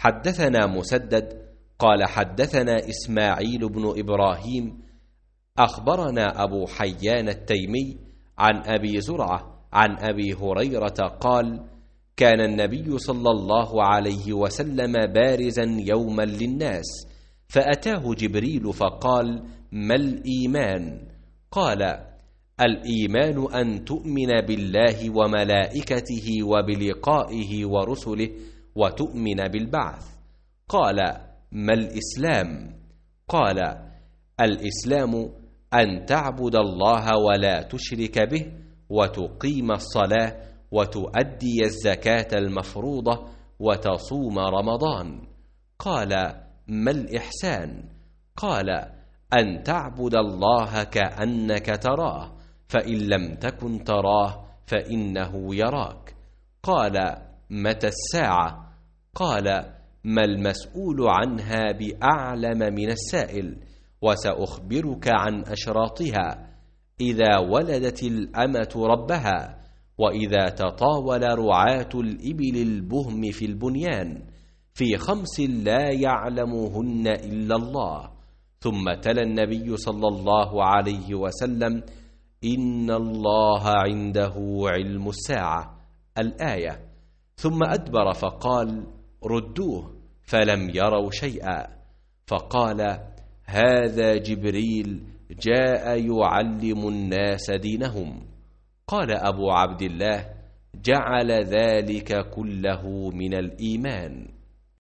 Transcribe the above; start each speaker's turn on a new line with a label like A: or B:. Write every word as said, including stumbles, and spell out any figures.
A: حدثنا مسدد قال حدثنا إسماعيل بن إبراهيم أخبرنا أبو حيان التيمي عن أبي زرعة عن أبي هريرة قال كان النبي صلى الله عليه وسلم بارزا يوما للناس فأتاه جبريل فقال ما الإيمان؟ قال الإيمان أن تؤمن بالله وملائكته وبلقائه ورسله وتؤمن بالبعث. قال ما الإسلام؟ قال الإسلام أن تعبد الله ولا تشرك به وتقيم الصلاة وتؤدي الزكاة المفروضة وتصوم رمضان. قال ما الإحسان؟ قال أن تعبد الله كأنك تراه فإن لم تكن تراه فإنه يراك. قال متى الساعة؟ قال ما المسؤول عنها بأعلم من السائل، وسأخبرك عن أشراطها: إذا ولدت الأمة ربها، وإذا تطاول رعاة الإبل البهم في البنيان، في خمس لا يعلمهن إلا الله. ثم تلا النبي صلى الله عليه وسلم إن الله عنده علم الساعة الآية، ثم أدبر فقال ردوه، فلم يروا شيئا. فقال هذا جبريل جاء يعلم الناس دينهم. قال أبو عبد الله جعل ذلك كله من الإيمان.